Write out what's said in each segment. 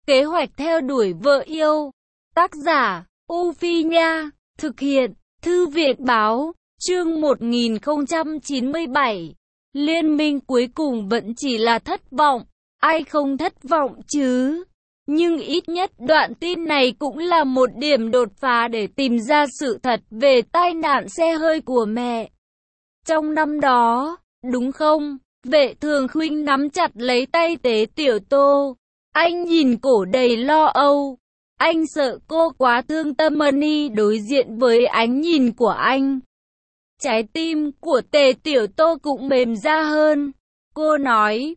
Kế hoạch theo đuổi vợ yêu. Tác giả, U Phi Nha. Thực hiện, Thư viện Báo. Chương 1097. Liên minh cuối cùng vẫn chỉ là thất vọng. Ai không thất vọng chứ? Nhưng ít nhất đoạn tin này cũng là một điểm đột phá để tìm ra sự thật về tai nạn xe hơi của mẹ. Trong năm đó, đúng không? Vệ Thường Khuynh nắm chặt lấy tay Tế Tiểu Tô. Anh nhìn cổ đầy lo âu. Anh sợ cô quá thương tâm. Money đối diện với ánh nhìn của anh. Trái tim của Tế Tiểu Tô cũng mềm ra hơn. Cô nói,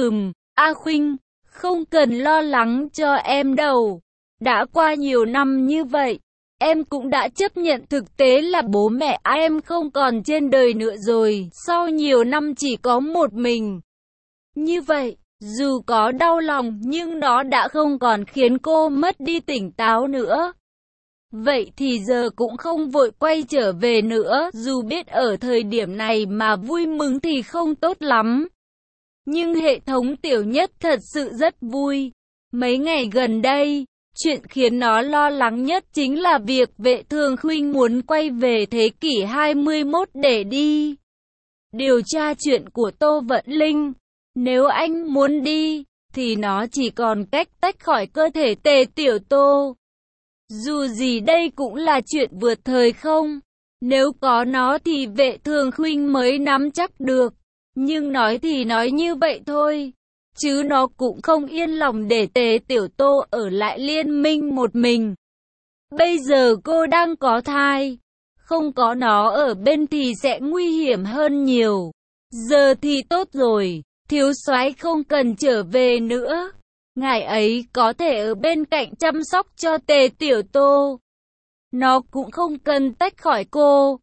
A Khuynh, không cần lo lắng cho em đâu. Đã qua nhiều năm như vậy, em cũng đã chấp nhận thực tế là bố mẹ em không còn trên đời nữa rồi. Sau nhiều năm chỉ có một mình. Như vậy, dù có đau lòng nhưng nó đã không còn khiến cô mất đi tỉnh táo nữa. Vậy thì giờ cũng không vội quay trở về nữa. Dù biết ở thời điểm này mà vui mừng thì không tốt lắm. Nhưng hệ thống Tiểu Nhất thật sự rất vui. Mấy ngày gần đây, chuyện khiến nó lo lắng nhất chính là việc Vệ Thường Khuynh muốn quay về thế kỷ 21 để đi điều tra chuyện của Tô Vận Linh. Nếu anh muốn đi, thì nó chỉ còn cách tách khỏi cơ thể Tế Tiểu Tô. Dù gì đây cũng là chuyện vượt thời không. Nếu có nó thì Vệ Thường Khuynh mới nắm chắc được. Nhưng nói thì nói như vậy thôi. Chứ nó cũng không yên lòng để Tế Tiểu Tô ở lại liên minh một mình. Bây giờ cô đang có thai. Không có nó ở bên thì sẽ nguy hiểm hơn nhiều. Giờ thì tốt rồi. Thiếu soái không cần trở về nữa. Ngài ấy có thể ở bên cạnh chăm sóc cho Tế Tiểu Tô. Nó cũng không cần tách khỏi cô.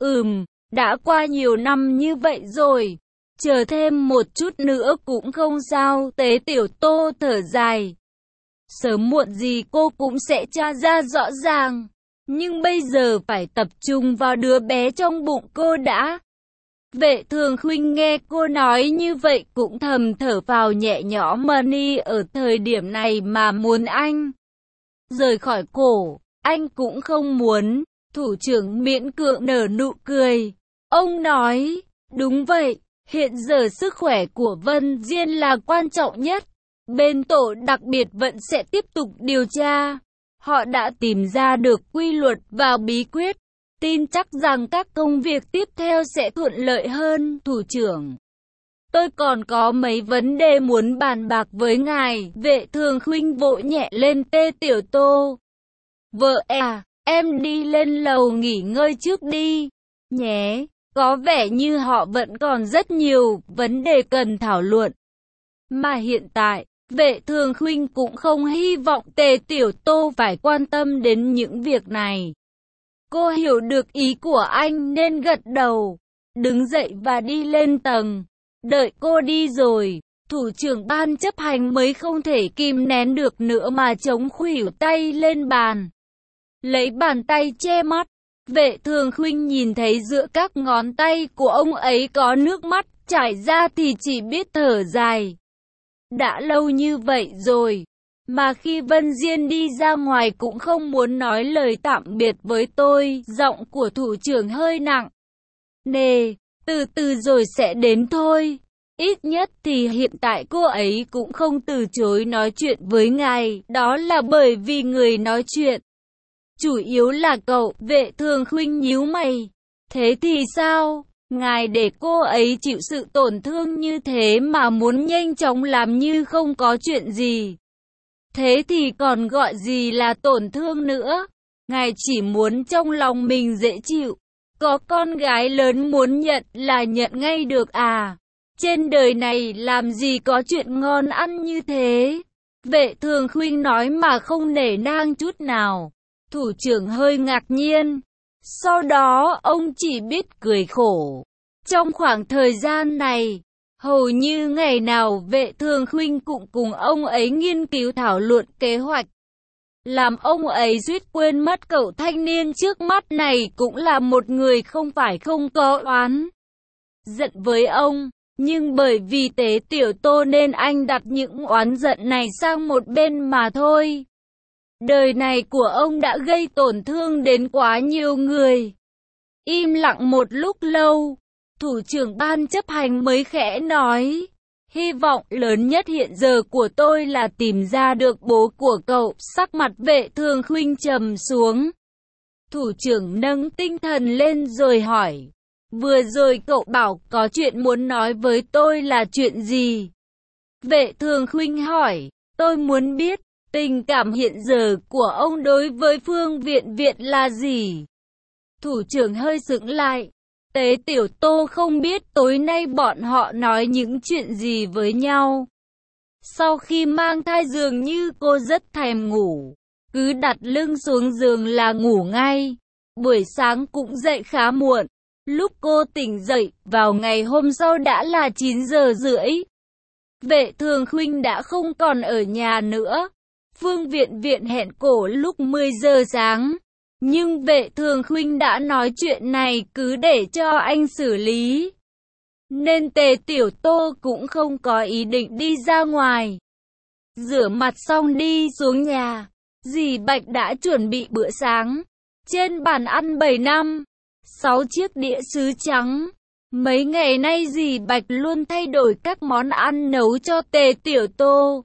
Đã qua nhiều năm như vậy rồi. Chờ thêm một chút nữa cũng không sao. Tế Tiểu Tô thở dài. Sớm muộn gì cô cũng sẽ tra ra rõ ràng. Nhưng bây giờ phải tập trung vào đứa bé trong bụng cô đã. Vệ Thường Khuynh nghe cô nói như vậy cũng thầm thở phào nhẹ nhõm. Money ở thời điểm này mà muốn anh rời khỏi cổ, anh cũng không muốn. Thủ trưởng miễn cưỡng nở nụ cười. Ông nói, đúng vậy, hiện giờ sức khỏe của Vân Diên là quan trọng nhất. Bên tổ đặc biệt vẫn sẽ tiếp tục điều tra. Họ đã tìm ra được quy luật và bí quyết. Tin chắc rằng các công việc tiếp theo sẽ thuận lợi hơn, thủ trưởng. Tôi còn có mấy vấn đề muốn bàn bạc với ngài. Vệ Thường Khuynh vỗ nhẹ lên Tế Tiểu Tô. Vợ à, em đi lên lầu nghỉ ngơi trước đi, nhé. Có vẻ như họ vẫn còn rất nhiều vấn đề cần thảo luận. Mà hiện tại, Vệ Thường Khuynh cũng không hy vọng Tế Tiểu Tô phải quan tâm đến những việc này. Cô hiểu được ý của anh nên gật đầu, đứng dậy và đi lên tầng. Đợi cô đi rồi, thủ trưởng ban chấp hành mới không thể kìm nén được nữa mà chống khuỷu tay lên bàn. Lấy bàn tay che mắt, Vệ Thường Khuynh nhìn thấy giữa các ngón tay của ông ấy có nước mắt chảy ra thì chỉ biết thở dài. Đã lâu như vậy rồi. Mà khi Vân Diên đi ra ngoài cũng không muốn nói lời tạm biệt với tôi. Giọng của thủ trưởng hơi nặng nề, từ từ rồi sẽ đến thôi. Ít nhất thì hiện tại cô ấy cũng không từ chối nói chuyện với ngài. Đó là bởi vì người nói chuyện chủ yếu là cậu. Vệ Thường Khuynh nhíu mày. Thế thì sao? Ngài để cô ấy chịu sự tổn thương như thế mà muốn nhanh chóng làm như không có chuyện gì. Thế thì còn gọi gì là tổn thương nữa? Ngài chỉ muốn trong lòng mình dễ chịu. Có con gái lớn muốn nhận là nhận ngay được à? Trên đời này làm gì có chuyện ngon ăn như thế? Vệ Thường Khuynh nói mà không nể nang chút nào. Thủ trưởng hơi ngạc nhiên. Sau đó ông chỉ biết cười khổ. Trong khoảng thời gian này, hầu như ngày nào Vệ Thường Khuynh cũng cùng ông ấy nghiên cứu thảo luận kế hoạch. Làm ông ấy suýt quên mất cậu thanh niên trước mắt này cũng là một người không phải không có oán giận với ông. Nhưng bởi vì Tế Tiểu Tô nên anh đặt những oán giận này sang một bên mà thôi. Đời này của ông đã gây tổn thương đến quá nhiều người. Im lặng một lúc lâu, thủ trưởng ban chấp hành mới khẽ nói. Hy vọng lớn nhất hiện giờ của tôi là tìm ra được bố của cậu. Sắc mặt Vệ Thường Khuynh trầm xuống. Thủ trưởng nâng tinh thần lên rồi hỏi. Vừa rồi cậu bảo có chuyện muốn nói với tôi là chuyện gì? Vệ Thường Khuynh hỏi. Tôi muốn biết tình cảm hiện giờ của ông đối với Phương Viện Viện là gì? Thủ trưởng hơi sững lại. Tế Tiểu Tô không biết tối nay bọn họ nói những chuyện gì với nhau. Sau khi mang thai dường như cô rất thèm ngủ. Cứ đặt lưng xuống giường là ngủ ngay. Buổi sáng cũng dậy khá muộn. Lúc cô tỉnh dậy, vào ngày hôm sau đã là 9 giờ rưỡi. Vệ Thường Khuynh đã không còn ở nhà nữa. Phương Viện Viện hẹn cổ lúc 10 giờ sáng. Nhưng Vệ Thường Khuynh đã nói chuyện này cứ để cho anh xử lý. Nên Tế Tiểu Tô cũng không có ý định đi ra ngoài. Rửa mặt xong đi xuống nhà. Dì Bạch đã chuẩn bị bữa sáng. Trên bàn ăn 7 năm, 6 chiếc đĩa sứ trắng. Mấy ngày nay dì Bạch luôn thay đổi các món ăn nấu cho Tế Tiểu Tô.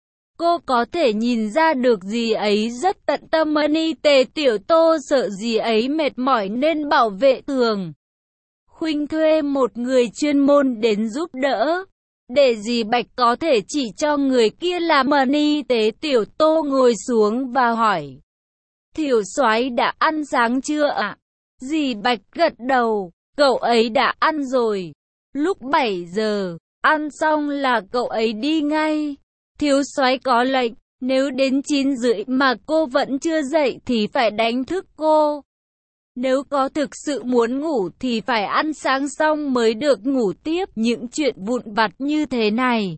Cô có thể nhìn ra được dì ấy rất tận tâm. Tế Tiểu Tô sợ dì ấy mệt mỏi nên bảo Vệ Thường Khuynh thuê một người chuyên môn đến giúp đỡ, để dì Bạch có thể chỉ cho người kia làm. Tế Tiểu Tô ngồi xuống và hỏi. Thiểu soái đã ăn sáng chưa ạ? Dì Bạch gật đầu. Cậu ấy đã ăn rồi. Lúc 7 giờ, ăn xong là cậu ấy đi ngay. Thiếu soái có lệnh, nếu đến 9 rưỡi mà cô vẫn chưa dậy thì phải đánh thức cô. Nếu có thực sự muốn ngủ thì phải ăn sáng xong mới được ngủ tiếp. Những chuyện vụn vặt như thế này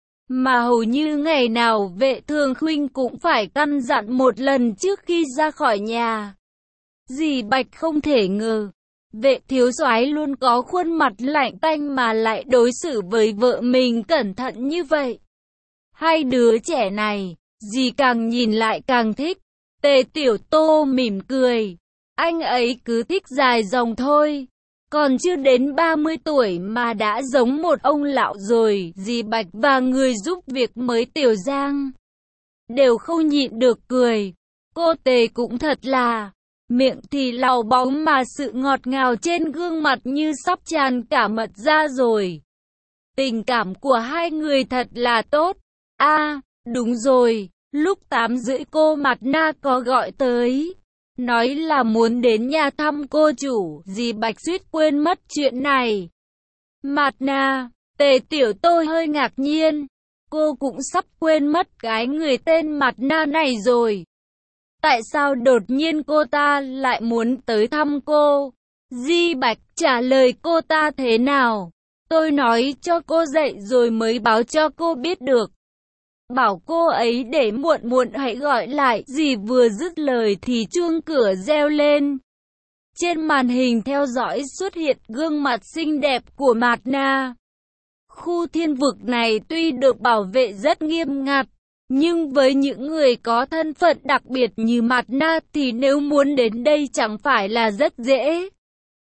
mà hầu như ngày nào Vệ Thường Khuynh cũng phải căn dặn một lần trước khi ra khỏi nhà. Dì Bạch không thể ngờ Vệ thiếu soái luôn có khuôn mặt lạnh tanh mà lại đối xử với vợ mình cẩn thận như vậy. Hai đứa trẻ này, dì càng nhìn lại càng thích. Tế Tiểu Tô mỉm cười. Anh ấy cứ thích dài dòng thôi. Còn chưa đến 30 tuổi mà đã giống một ông lão rồi. Dì Bạch và người giúp việc mới Tiểu Giang đều không nhịn được cười. Cô Tề cũng thật là miệng thì lào bóng mà sự ngọt ngào trên gương mặt như sắp tràn cả mật ra rồi. Tình cảm của hai người thật là tốt. Đúng rồi, lúc 8 rưỡi cô Mạt Na có gọi tới. Nói là muốn đến nhà thăm cô chủ. Dì Bạch suýt quên mất chuyện này. Mạt Na, Tế Tiểu Tô hơi ngạc nhiên. Cô cũng sắp quên mất cái người tên Mạt Na này rồi. Tại sao đột nhiên cô ta lại muốn tới thăm cô? Dì Bạch trả lời cô ta thế nào? Tôi nói cho cô dậy rồi mới báo cho cô biết được. Bảo cô ấy để muộn muộn hãy gọi lại. Dì vừa dứt lời thì chuông cửa reo lên. Trên màn hình theo dõi xuất hiện gương mặt xinh đẹp của Mạt Na. Khu thiên vực này tuy được bảo vệ rất nghiêm ngặt, nhưng với những người có thân phận đặc biệt như Mạt Na thì nếu muốn đến đây chẳng phải là rất dễ.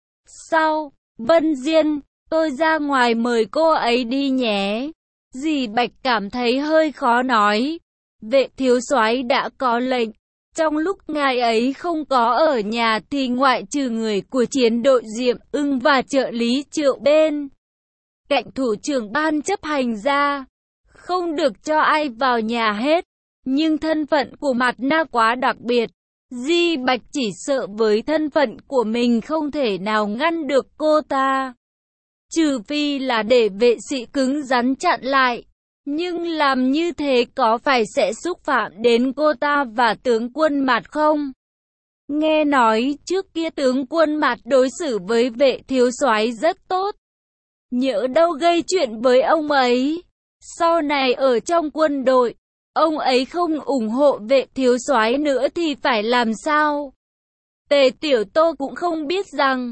Sao, Vân Diên, tôi ra ngoài mời cô ấy đi nhé. Dì Bạch cảm thấy hơi khó nói. Vệ thiếu soái đã có lệnh. Trong lúc ngài ấy không có ở nhà thì ngoại trừ người của chiến đội Diệm Ưng và trợ lý Triệu bên cạnh thủ trưởng ban chấp hành ra, không được cho ai vào nhà hết. Nhưng thân phận của Mạt Na quá đặc biệt. Di Bạch chỉ sợ với thân phận của mình không thể nào ngăn được cô ta. Trừ phi là để vệ sĩ cứng rắn chặn lại. Nhưng làm như thế có phải sẽ xúc phạm đến cô ta và tướng quân Mạt không? Nghe nói trước kia tướng quân Mạt đối xử với vệ thiếu soái rất tốt. Nhỡ đâu gây chuyện với ông ấy. Sau này ở trong quân đội, ông ấy không ủng hộ vệ thiếu soái nữa thì phải làm sao? Tế Tiểu Tô cũng không biết rằng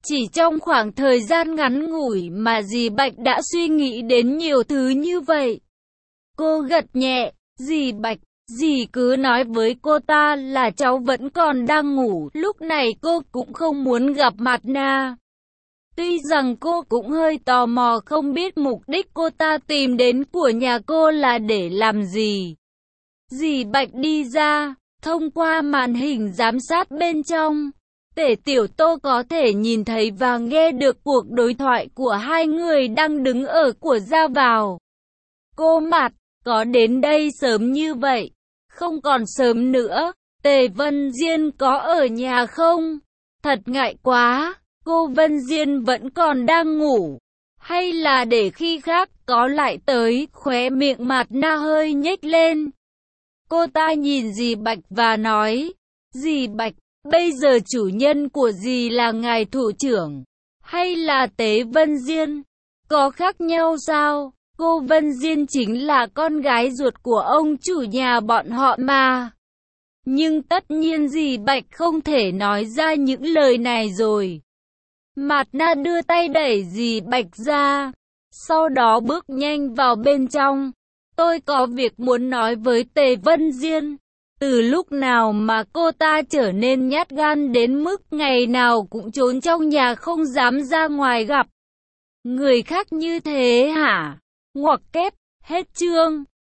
Chỉ trong khoảng thời gian ngắn ngủi mà dì Bạch đã suy nghĩ đến nhiều thứ như vậy. Cô gật nhẹ, dì Bạch, dì cứ nói với cô ta là cháu vẫn còn đang ngủ. Lúc này cô cũng không muốn gặp Mạt Na. Tuy rằng cô cũng hơi tò mò không biết mục đích cô ta tìm đến của nhà cô là để làm gì. Dì Bạch đi ra, thông qua màn hình giám sát bên trong. Tể Tiểu Tô có thể nhìn thấy và nghe được cuộc đối thoại của hai người đang đứng ở của ra vào. Cô Mạt, có đến đây sớm như vậy? Không còn sớm nữa, Tề Vân Diên có ở nhà không? Thật ngại quá, cô Vân Diên vẫn còn đang ngủ. Hay là để khi khác có lại tới, khóe miệng Mạt Na hơi nhếch lên. Cô ta nhìn dì Bạch và nói, dì Bạch, bây giờ chủ nhân của dì là ngài thủ trưởng, hay là Tế Vân Diên? Có khác nhau sao? Cô Vân Diên chính là con gái ruột của ông chủ nhà bọn họ mà. Nhưng tất nhiên dì Bạch không thể nói ra những lời này rồi. Mạt Na đưa tay đẩy dì Bạch ra, sau đó bước nhanh vào bên trong. Tôi có việc muốn nói với Tề Vân Diên. Từ lúc nào mà cô ta trở nên nhát gan đến mức ngày nào cũng trốn trong nhà không dám ra ngoài gặp người khác như thế hả? Ngoặc kép, hết chương.